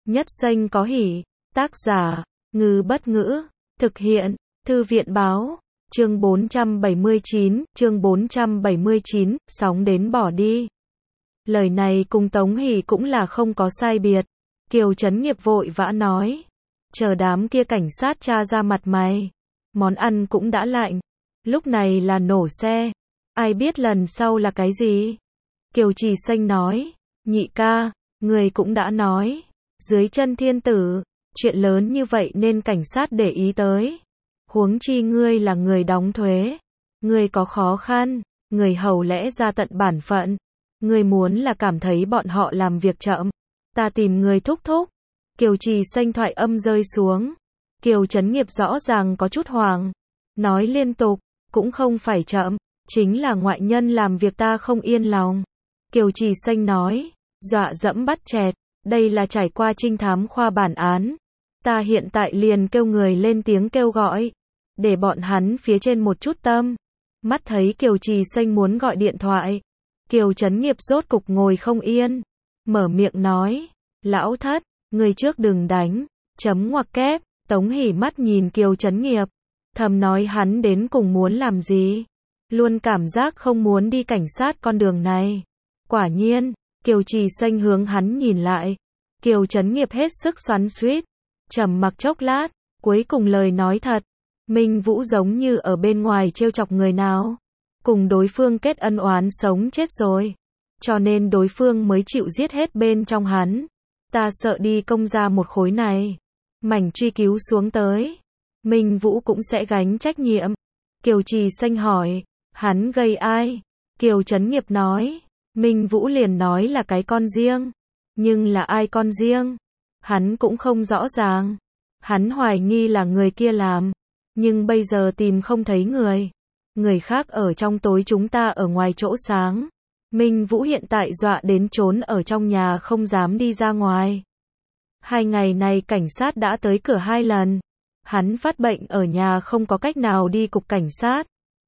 Nhất xanh có hỉ. Tác giả, Ngư Bất Ngữ. Thực hiện, Thư viện Báo. Chương 479, sóng đến bỏ đi. Lời này cùng Tống Hỷ cũng là không có sai biệt. Kiều Chấn Nghiệp vội vã nói. Chờ đám kia cảnh sát tra ra mặt mày. Món ăn cũng đã lạnh. Lúc này là nổ xe. Ai biết lần sau là cái gì? Kiều Trì Xanh nói. Nhị ca, người cũng đã nói. Dưới chân thiên tử, chuyện lớn như vậy nên cảnh sát để ý tới. Huống chi ngươi là người đóng thuế. Ngươi có khó khăn, người hầu lẽ ra tận bản phận. Ngươi muốn là cảm thấy bọn họ làm việc chậm. Ta tìm người thúc thúc. Kiều Trì Xanh thoại âm rơi xuống. Kiều Chấn Nghiệp rõ ràng có chút hoàng. Nói liên tục, cũng không phải chậm, chính là ngoại nhân làm việc ta không yên lòng. Kiều Trì Xanh nói, dọa dẫm bắt chẹt, đây là trải qua trinh thám khoa bản án. Ta hiện tại liền kêu người lên tiếng kêu gọi, để bọn hắn phía trên một chút tâm. Mắt thấy Kiều Trì Xanh muốn gọi điện thoại. Kiều Chấn Nghiệp rốt cục ngồi không yên. Mở miệng nói, lão thất, người trước đừng đánh, chấm ngoặc kép. Tống Hỷ mắt nhìn Kiều Chấn Nghiệp. Thầm nói hắn đến cùng muốn làm gì. Luôn cảm giác không muốn đi cảnh sát con đường này. Quả nhiên, Kiều Trì Xanh hướng hắn nhìn lại. Kiều Chấn Nghiệp hết sức xoắn xuýt, trầm mặc chốc lát, cuối cùng lời nói thật. Minh Vũ giống như ở bên ngoài trêu chọc người nào. Cùng đối phương kết ân oán sống chết rồi. Cho nên đối phương mới chịu giết hết bên trong hắn. Ta sợ đi công ra một khối này. Mảnh truy cứu xuống tới. Minh Vũ cũng sẽ gánh trách nhiệm. Kiều Trì Xanh hỏi, hắn gây ai? Kiều Chấn Nghiệp nói, Minh Vũ liền nói là cái con riêng. Nhưng là ai con riêng? Hắn cũng không rõ ràng. Hắn hoài nghi là người kia làm. Nhưng bây giờ tìm không thấy người. Người khác ở trong tối, chúng ta ở ngoài chỗ sáng. Minh Vũ hiện tại dọa đến trốn ở trong nhà không dám đi ra ngoài. 2 ngày này cảnh sát đã tới cửa 2 lần. Hắn phát bệnh ở nhà không có cách nào đi cục cảnh sát.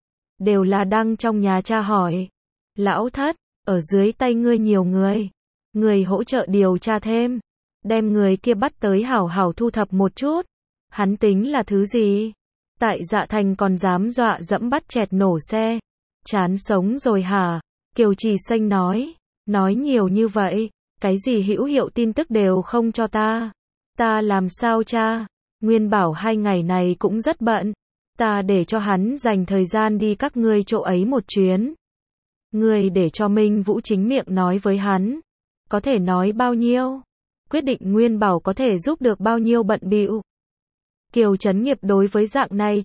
Đều là đang trong nhà tra hỏi. Lão thất, ở dưới tay ngươi nhiều người. Người hỗ trợ điều tra thêm. Đem người kia bắt tới hảo hảo thu thập một chút. Hắn tính là thứ gì? Tại Dạ Thành còn dám dọa dẫm bắt chẹt nổ xe. Chán sống rồi hả? Kiều Trì Xanh nói. Nói nhiều như vậy. Cái gì hữu hiệu tin tức đều không cho ta. Ta làm sao cha? Nguyên bảo 2 ngày này cũng rất bận. Ta để cho hắn dành thời gian đi các ngươi chỗ ấy một chuyến. Ngươi để cho Minh Vũ chính miệng nói với hắn. Có thể nói bao nhiêu? Quyết định Nguyên bảo có thể giúp được bao nhiêu bận bịu. Kiều Chấn Nghiệp đối với dạng này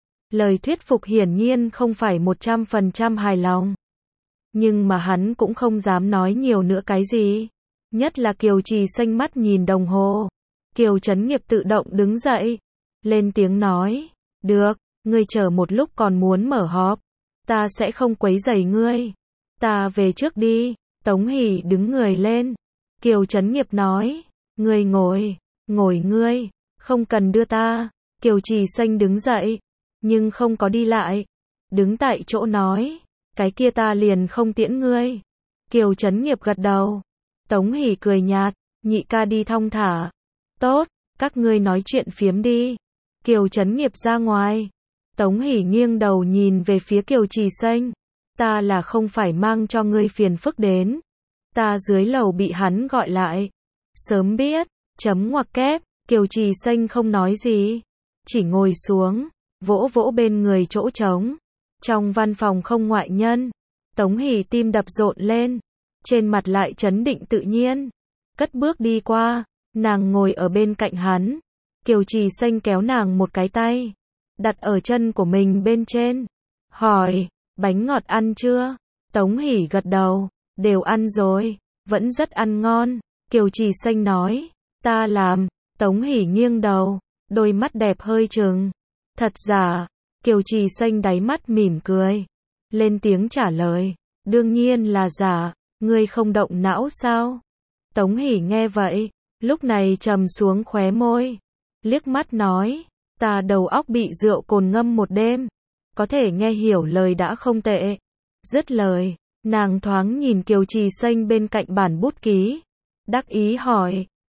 lời thuyết phục hiển nhiên không phải 100% hài lòng. Nhưng mà hắn cũng không dám nói nhiều nữa cái gì. Nhất là Kiều Trì Xanh mắt nhìn đồng hồ. Kiều Chấn Nghiệp tự động đứng dậy. Lên tiếng nói. Được, ngươi chờ một lúc còn muốn mở họp. Ta sẽ không quấy rầy ngươi. Ta về trước đi. Tống Hỷ đứng người lên. Kiều Chấn Nghiệp nói. Ngươi ngồi ngươi. Không cần đưa ta. Kiều Trì Xanh đứng dậy. Nhưng không có đi lại. Đứng tại chỗ nói. Cái kia ta liền không tiễn ngươi. Kiều Chấn Nghiệp gật đầu. Tống Hỷ cười nhạt. Nhị ca đi thong thả. Tốt, các ngươi nói chuyện phiếm đi. Kiều Chấn Nghiệp ra ngoài. Tống Hỷ nghiêng đầu nhìn về phía Kiều Trì Xanh. Ta là không phải mang cho ngươi phiền phức đến. Ta dưới lầu bị hắn gọi lại. Sớm biết, chấm ngoặc kép. Kiều Trì Xanh không nói gì. Chỉ ngồi xuống, vỗ vỗ bên người chỗ trống. Trong văn phòng không ngoại nhân. Tống Hỷ tim đập rộn lên. Trên mặt lại trấn định tự nhiên. Cất bước đi qua. Nàng ngồi ở bên cạnh hắn. Kiều Trì Xanh kéo nàng một cái tay. Đặt ở chân của mình bên trên. Hỏi, bánh ngọt ăn chưa? Tống Hỷ gật đầu. Đều ăn rồi. Vẫn rất ăn ngon. Kiều Trì Xanh nói. Ta làm. Tống Hỷ nghiêng đầu. Đôi mắt đẹp hơi trừng. Thật giả? Kiều Trì Xanh đáy mắt mỉm cười. Lên tiếng trả lời. Đương nhiên là giả. Ngươi không động não sao? Tống Hỷ nghe vậy. Lúc này trầm xuống khóe môi. Liếc mắt nói. Ta đầu óc bị rượu cồn ngâm một đêm. Có thể nghe hiểu lời đã không tệ. Dứt lời. Nàng thoáng nhìn Kiều Trì Xanh bên cạnh bản bút ký. Đắc ý hỏi.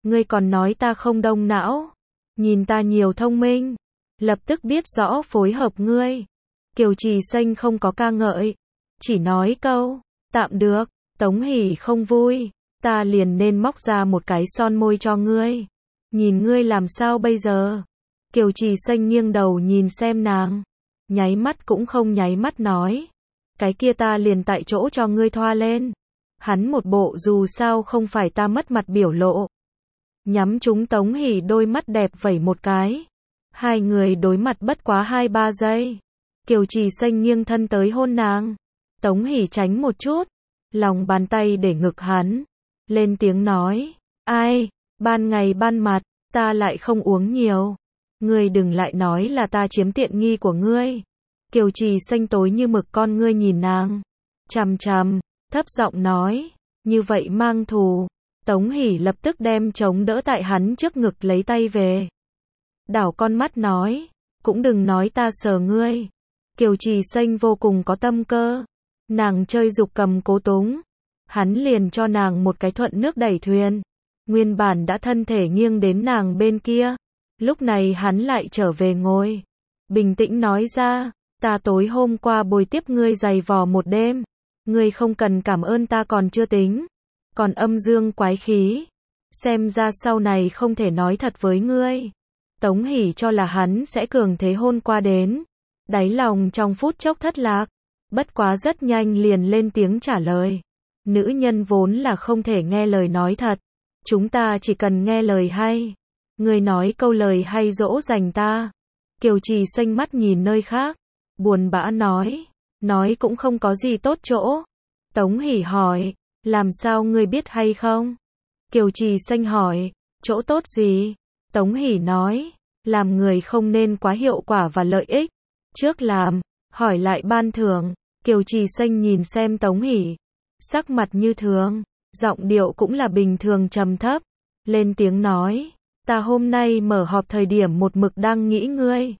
Ngươi còn nói ta không đông não. Nhìn ta nhiều thông minh. Lập tức biết rõ phối hợp ngươi. Kiều Trì Xanh không có ca ngợi. Chỉ nói câu, tạm được. Tống Hỷ không vui. Ta liền nên móc ra một cái son môi cho ngươi. Nhìn ngươi làm sao bây giờ? Kiều Trì Xanh nghiêng đầu nhìn xem nàng. Nháy mắt cũng không nháy mắt nói. Cái kia ta liền tại chỗ cho ngươi thoa lên. Hắn một bộ dù sao không phải ta mất mặt biểu lộ. Nhắm trúng Tống Hỷ đôi mắt đẹp vẩy một cái. Hai người đối mặt bất quá 2-3 giây. Kiều Trì Xanh nghiêng thân tới hôn nàng. Tống Hỷ tránh một chút. Lòng bàn tay để ngực hắn. Lên tiếng nói. Ai, ban ngày ban mặt, ta lại không uống nhiều. Ngươi đừng lại nói là ta chiếm tiện nghi của ngươi. Kiều Trì Xanh tối như mực con ngươi nhìn nàng. Chằm chằm, thấp giọng nói. Như vậy mang thù. Tống Hỷ lập tức đem chống đỡ tại hắn trước ngực lấy tay về. Đảo con mắt nói. Cũng đừng nói ta sờ ngươi. Kiều Trì Xanh vô cùng có tâm cơ. Nàng chơi dục cầm cố túng. Hắn liền cho nàng một cái thuận nước đẩy thuyền. Nguyên bản đã thân thể nghiêng đến nàng bên kia. Lúc này hắn lại trở về ngồi. Bình tĩnh nói ra. Ta tối hôm qua bồi tiếp ngươi giày vò một đêm. Ngươi không cần cảm ơn ta còn chưa tính. Còn âm dương quái khí. Xem ra sau này không thể nói thật với ngươi. Tống Hỷ cho là hắn sẽ cường thế hôn qua đến. Đáy lòng trong phút chốc thất lạc. Bất quá rất nhanh liền lên tiếng trả lời. Nữ nhân vốn là không thể nghe lời nói thật. Chúng ta chỉ cần nghe lời hay. Ngươi nói câu lời hay dỗ dành ta. Kiều Trì Xanh mắt nhìn nơi khác. Buồn bã nói. Nói cũng không có gì tốt chỗ. Tống Hỷ hỏi. Làm sao ngươi biết hay không? Kiều Trì Xanh hỏi. Chỗ tốt gì? Tống Hỷ nói. Làm người không nên quá hiệu quả và lợi ích. Trước làm. Hỏi lại ban thưởng. Kiều Trì Xanh nhìn xem Tống Hỷ. Sắc mặt như thường. Giọng điệu cũng là bình thường trầm thấp. Lên tiếng nói. Ta hôm nay mở họp thời điểm một mực đang nghĩ ngươi.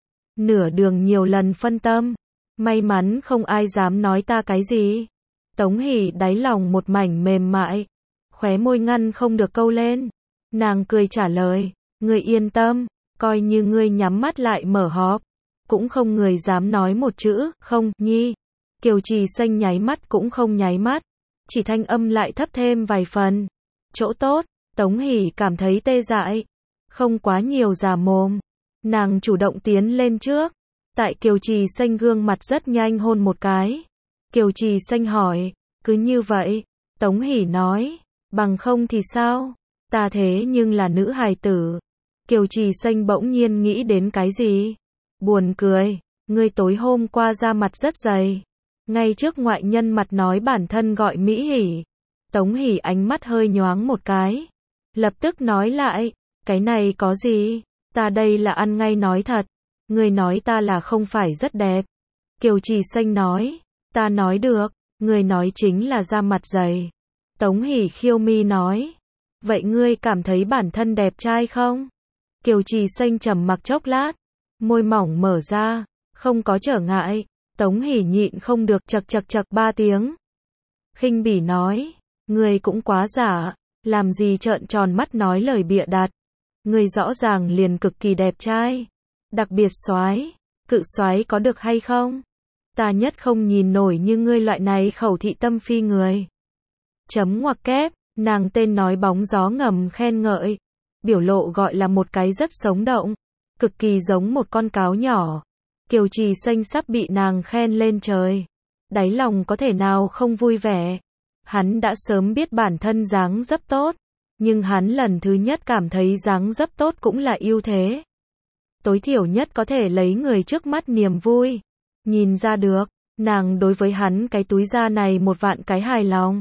Nửa đường nhiều lần phân tâm. May mắn không ai dám nói ta cái gì. Tống Hỷ đáy lòng một mảnh mềm mại. Khóe môi ngăn không được câu lên. Nàng cười trả lời. Ngươi yên tâm. Coi như ngươi nhắm mắt lại mở họp. Cũng không người dám nói một chữ. Không, nhi. Kiều Trì Xanh nháy mắt cũng không nháy mắt. Chỉ thanh âm lại thấp thêm vài phần. Chỗ tốt. Tống Hỷ cảm thấy tê dại. Không quá nhiều già mồm. Nàng chủ động tiến lên trước. Tại Kiều Trì Xanh gương mặt rất nhanh hôn một cái. Kiều Trì Xanh hỏi. Cứ như vậy. Tống Hỷ nói. Bằng không thì sao? Ta thế nhưng là nữ hài tử. Kiều Trì Xanh bỗng nhiên nghĩ đến cái gì? Buồn cười. Ngươi tối hôm qua ra mặt rất dày. Ngay trước ngoại nhân mặt nói bản thân gọi Mỹ Hỷ. Tống Hỷ ánh mắt hơi nhoáng một cái. Lập tức nói lại. Cái này có gì? Ta đây là ăn ngay nói thật. Ngươi nói ta là không phải rất đẹp. Kiều Trì Xanh nói. Ta nói được. Ngươi nói chính là da mặt dày. Tống Hỷ khiêu mi nói. Vậy ngươi cảm thấy bản thân đẹp trai không? Kiều Trì Xanh trầm mặc chốc lát. Môi mỏng mở ra. Không có trở ngại. Tống Hỷ nhịn không được chậc chậc chậc 3 tiếng. Khinh bỉ nói. Ngươi cũng quá giả. Làm gì trợn tròn mắt nói lời bịa đặt. Ngươi rõ ràng liền cực kỳ đẹp trai. Đặc biệt soái. Cự soái có được hay không? Ta nhất không nhìn nổi như ngươi loại này khẩu thị tâm phi người. Chấm ngoặc kép. Nàng tên nói bóng gió ngầm khen ngợi. Biểu lộ gọi là một cái rất sống động. Cực kỳ giống một con cáo nhỏ. Kiều Trì Xanh sắp bị nàng khen lên trời. Đáy lòng có thể nào không vui vẻ. Hắn đã sớm biết bản thân dáng dấp tốt. Nhưng hắn lần thứ nhất cảm thấy dáng dấp tốt cũng là ưu thế. Tối thiểu nhất có thể lấy người trước mắt niềm vui. Nhìn ra được, nàng đối với hắn cái túi da này một vạn cái hài lòng.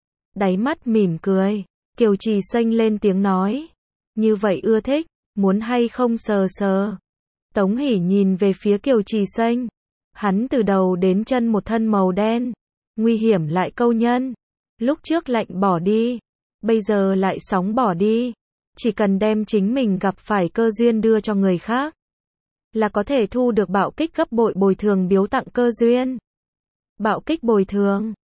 Đáy mắt mỉm cười, Kiều Trì Xanh lên tiếng nói. Như vậy ưa thích, muốn hay không sờ sờ. Tống Hỷ nhìn về phía Kiều Trì Xanh. Hắn từ đầu đến chân một thân màu đen. Nguy hiểm lại câu nhân. Lúc trước lạnh bỏ đi. Bây giờ lại sóng bỏ đi. Chỉ cần đem chính mình gặp phải cơ duyên đưa cho người khác. Là có thể thu được bạo kích gấp bội bồi thường biếu tặng cơ duyên. Bạo kích bồi thường.